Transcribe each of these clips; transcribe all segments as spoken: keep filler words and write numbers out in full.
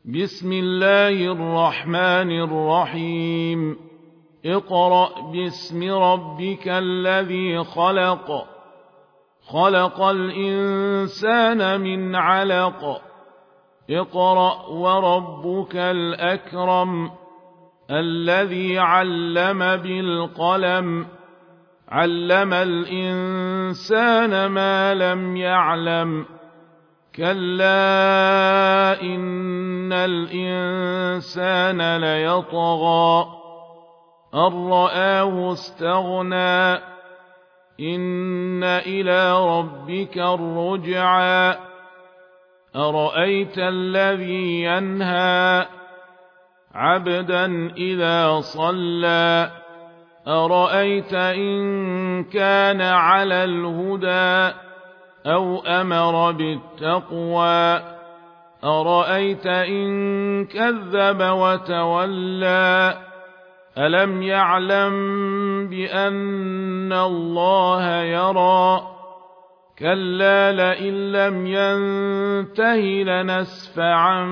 بسم الله الرحمن الرحيم اقرأ باسم ربك الذي خلق خلق الإنسان من علق اقرأ وربك الأكرم الذي علم بالقلم علم الإنسان ما لم يعلم كلا إن الإنسان ليطغى أن رآه استغنى إن إلى ربك الرجعى أرأيت الذي ينهى عبدا إذا صلى أرأيت إن كان على الهدى أو أمر بالتقوى أرأيت إن كذب وتولى ألم يعلم بأن الله يرى كلا لئن لم ينته لنسفعا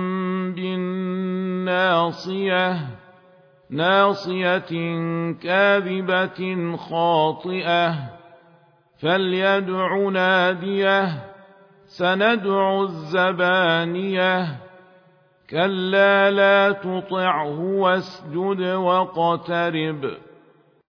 بالناصية ناصية كاذبة خاطئة فليدع ناديه سندع الزبانية كلا لا تطعه واسجد واقترب